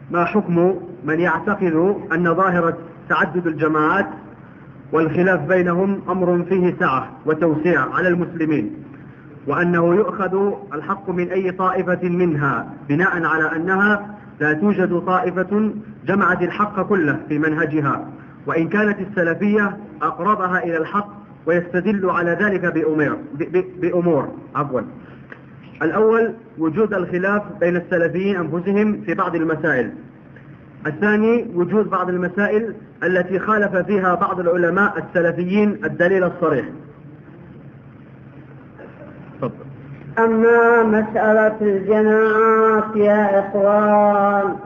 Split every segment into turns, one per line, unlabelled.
ما حكم من يعتقد أن ظاهرة تعدد الجماعات والخلاف بينهم أمر فيه سعة وتوسيع على المسلمين، وأنه يؤخذ الحق من أي طائفة منها بناء على أنها لا توجد طائفة جمعت الحق كله في منهجها، وإن كانت السلفية أقربها إلى الحق، ويستدل على ذلك بأمور الأول وجود الخلاف بين السلفيين أنفسهم في بعض المسائل. الثاني وجود بعض المسائل التي خالف فيها بعض العلماء السلفيين الدليل الصريح.
أما مسألة الجماعات يا إخوان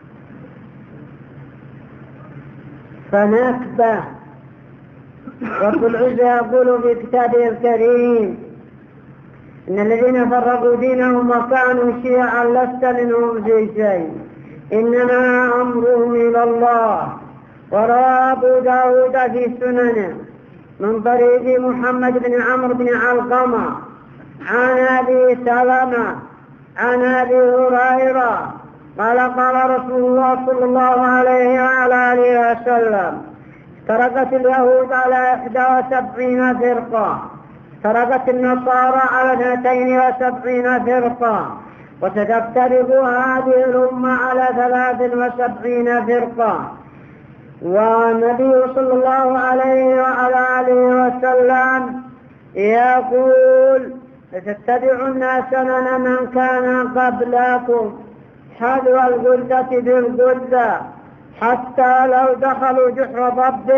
فنكبة، وكل عزة يقول في كتابه الكريم إن الذين فرقوا دينهم وكانوا شيعا لست منهم في شيء، إنما أمرهم إلى الله. وروى أبو داود في سننه من طريق محمد بن عمرو بن علقمة عن أبي سلمة عن أبي هريرة قال قال رسول الله صلى الله عليه وعلى آله وسلم: افترقت اليهود على 71 فرقة، افترقت النصارى على 72 فرقة، وستفترق هذه الأمة على 73 فرقة. والنبي صلى الله عليه وعلى آله وسلم يقول: لتتبعن سنن من كان قبلكم حذو الغدة بالغدة، حتى لو دخلوا جحر ضب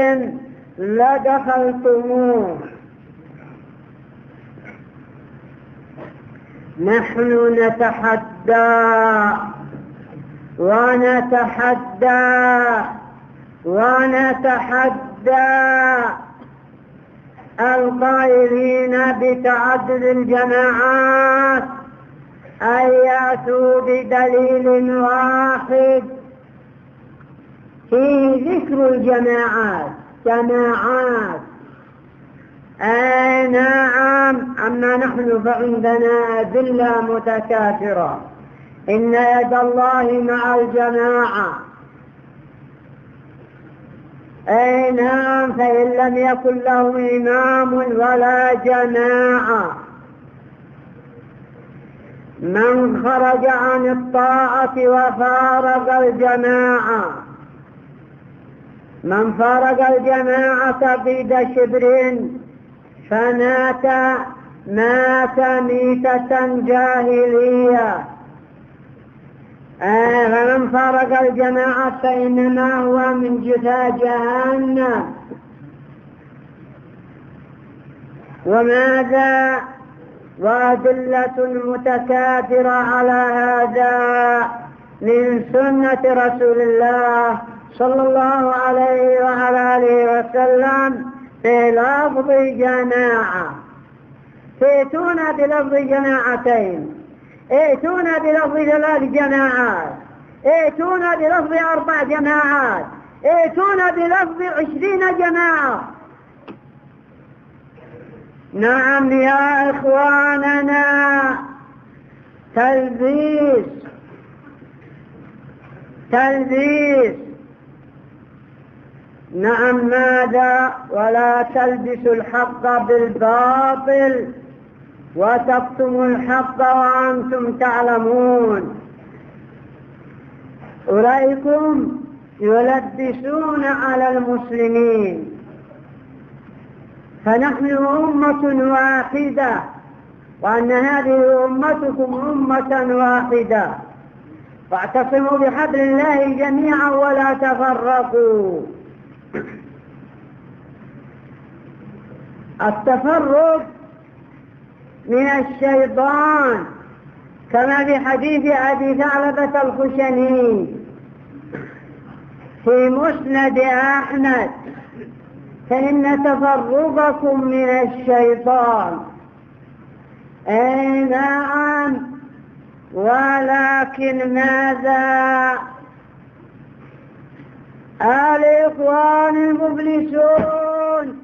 لدخلتموه. نحن نتحدى القائلين بتعدد الجماعات أن يأتوا بدليل واحد فيه ذكر الجماعات جماعات. نعم، أما نحن فعندنا أدلة متكاثرة. إن يد الله مع الجماعة. نعم، فإن لم يكن له إمام ولا جماعة، من خرج عن الطاعة وفارق الجماعة، من فارق الجماعة قيد شبر فمات ميتة جاهلية. فمن فارق الجماعة فإنما هو من جثى جهنم. وماذا؟ وأدلة متكاثرة على هذا من سنة رسول الله صلى الله عليه وعلى آله وسلم في لفظ جماعة. ائتونا بلفظ جماعتين، ائتونا بلفظ 3 جماعات، ائتونا بلفظ 4 جماعات، ائتونا بلفظ 20 جماعة. نعم يا إخواننا، تلبيس. نعم، ماذا؟ ولا تلبسوا الحق بالباطل وتكتموا الحق وأنتم تعلمون. أولئكم يلبسون على المسلمين، فنحن أمة واحدة، وأن هذه أمتكم أمة واحدة، فاعتصموا بحبل الله جميعا ولا تفرقوا. التفرق من الشيطان، كما في حديث أبي ثعلبة الخشني في مسند أحمد: فإن تفرقكم من الشيطان. نعم، ولكن ماذا؟ الإخوان المفلسون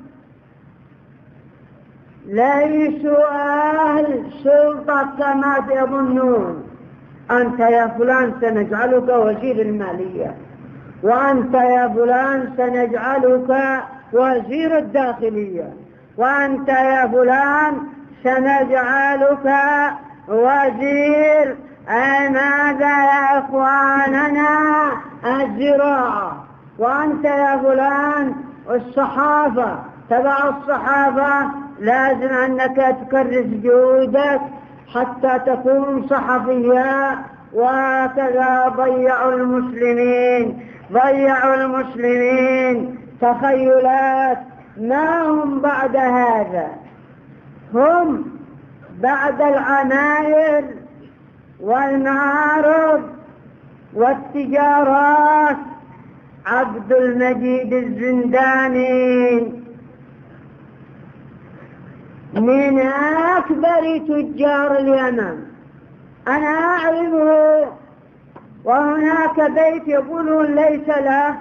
ليسوا أهل سلطة كما تظنون، أنت يا فلان سنجعلك وزير المالية، وأنت يا فلان سنجعلك وزير الداخلية، وأنت يا فلان سنجعلك وزير ماذا يا إخواننا الزراعة، وأنت يا فلان الصحافة، تبع الصحافة لازم أنك تكرس جهودك حتى تكون صحفيا. وهكذا ضيعوا المسلمين تخيلات. ما هم بعد هذا؟ هم بعد العماير والمعارض والتجارات عبد المجيد الزنداني من أكبر تجار اليمن، أنا أعرفه، وهناك بيت يقولون ليس له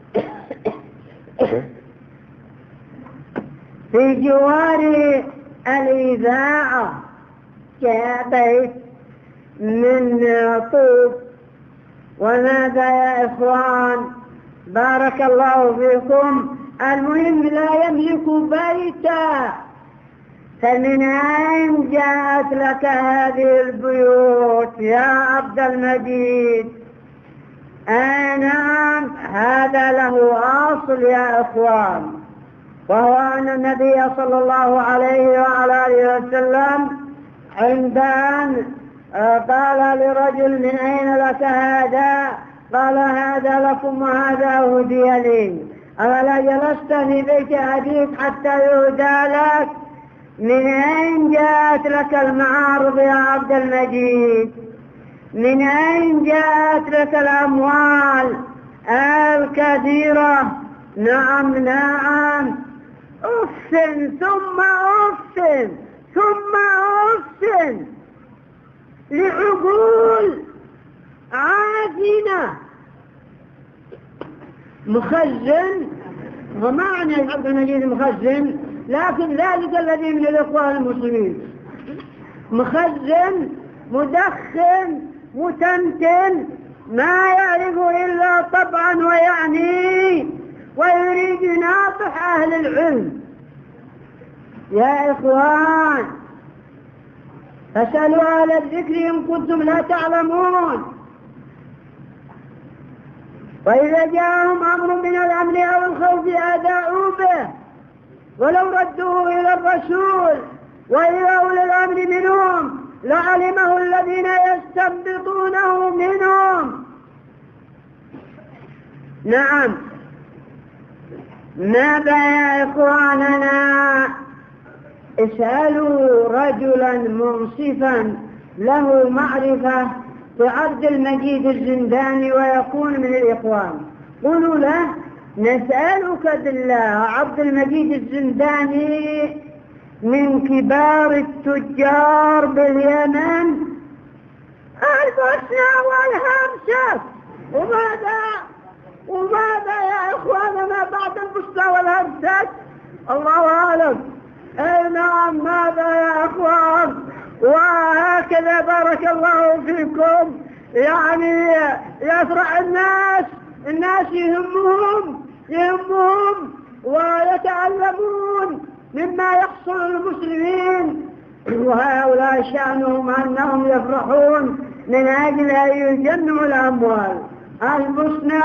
في جوار الإذاعة، جاء بيت من طوب. وماذا يا إخوان؟ بارك الله فيكم. المهم لا يملك بيتا. فمن أين جاءت لك هذه البيوت يا عبد المجيد؟ نعم، هذا له أصل يا إخوان، وهو أن النبي صلى الله عليه وعلى آله وسلم عند أن قال لرجل من أين لك هذا؟ قال هذا لكم وهذا أهدي لي. أولا جلست في بيت أبيك حتى يهدى لك؟ من أين جاءت لك المعارض يا عبد المجيد؟ من أين جاءت لك الأموال الكثيرة؟ نعم أف ثم أف ثم أف لعقول عافنة. مخزن، وما معنى عبد المجيد مخزن؟ لكن ذلك الذي من الإخوان المسلمين مخزن مدخن متنتن ما يعرف إلا طبعا ويعني، ويريد يناطح أهل العلم. يا إخوان فاسألوا أهل الذكر إن كنتم لا تعلمون. وإذا جاءهم أمر من الأمن أو الخوف أذاعوا به، ولو ردوه إلى الرسول وإلى أولي الأمر منهم لعلمه الذين يستنبطونه منهم. نعم، ماذا يا إخواننا؟ اسألوا رجلا منصفا له معرفة بعبد المجيد الزنداني ويكون من الإخوان، قولوا له نسألك بالله عبد المجيد الزنداني من كبار التجار باليمن، البوسنة والهرسك، وماذا يا إخواننا بعد البوسنة والهرسك؟ الله أعلم. أي نعم، ماذا يا إخوان؟ وهكذا بارك الله فيكم يعني يفرح الناس يهمهم ويتعلمون مما يحصل للمسلمين، وهؤلاء شأنهم أنهم يفرحون من أجل أن يجمعوا الأموال. البوسنة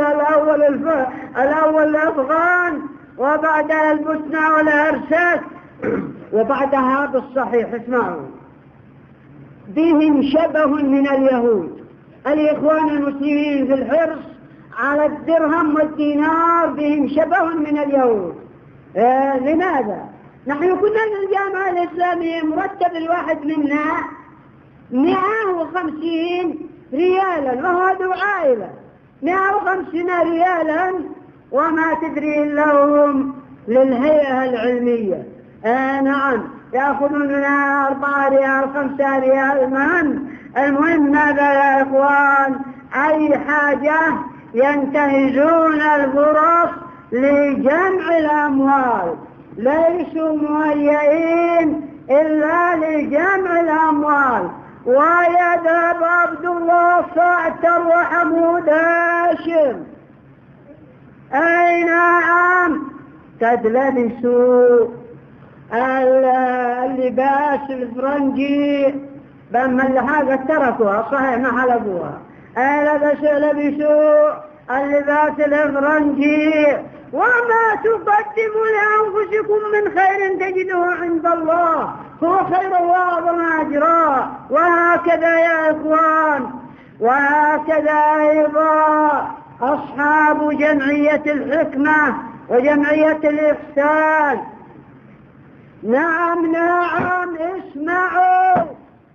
الأول الأفغان، وبعدها البوسنة والهرسك، وبعدها بالصحيح. اسمعوا، بهم شبه من اليهود. الإخوان المسلمين في الحرص على الدرهم والدينار بهم شبه من اليهود. لماذا؟ نحن كنا في الجامعة الإسلامية مرتب الواحد منا 150 ريالا، وهذا عائلة 150 ريالا، وما تدري إلا هم للهيئة العلمية. نعم، يأخذون منها 4 ريال 5 ريال. المهم ماذا يا إخوان؟ أي حاجة ينتهزون الفرص لجمع الأموال، ليسوا مهيئين إلا لجمع الأموال. ويا وذهب عبد الله صعتر وحمود هاشم. أي نعم، قد لبسوا اللباس الفرنجي، بما اللحاقة تركوها صحيح ما حلقوها. لبسوا اللباس الفرنجي. وما تقدموا لأنفسكم من خير تجدوه عند الله هو خير وأعظم أجرا. وهكذا يا إخوان، وهكذا أيضا أصحاب جمعية الحكمة وجمعية الإحسان. نعم نعم، اسمعوا،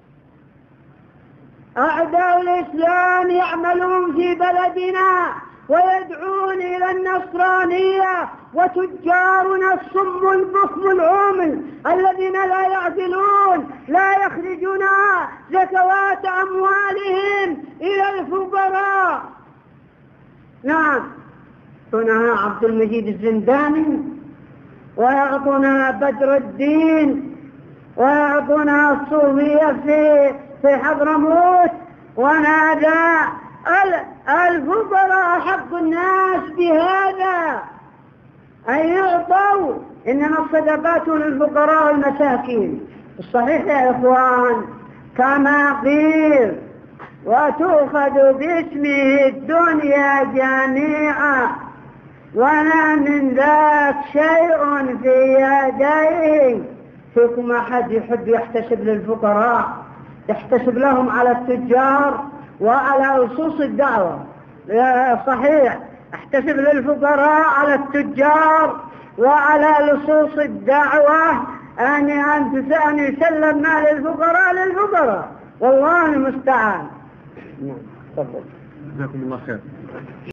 أعداء الإسلام يعملون في بلدنا ويدعون إلى النصرانية، وتجارنا الصم البكم العمل الذين لا يعدلون لا يخرجون زكوات أموالهم إلى الفقراء. نعم، هنا عبد المجيد الزنداني، ويعطونا بدر الدين، ويعطونا الصوفية في حضرموت. ونادى الفقراء حق الناس بهذا أن يعطوا، إنما الصدقات للفقراء والمساكين. الصحيح يا إخوان كما قيل: وتؤخذ باسمه الدنيا جميعا ولا من ذاك شيء في يديه. فيكم أحد يحب يحتسب للفقراء، يحتسب لهم على التجار وعلى لصوص الدعوة؟ صحيح، احتسب للفقراء على التجار وعلى لصوص الدعوة أن يسلم مال الفقراء للفقراء، والله المستعان.
جزاكم الله خير.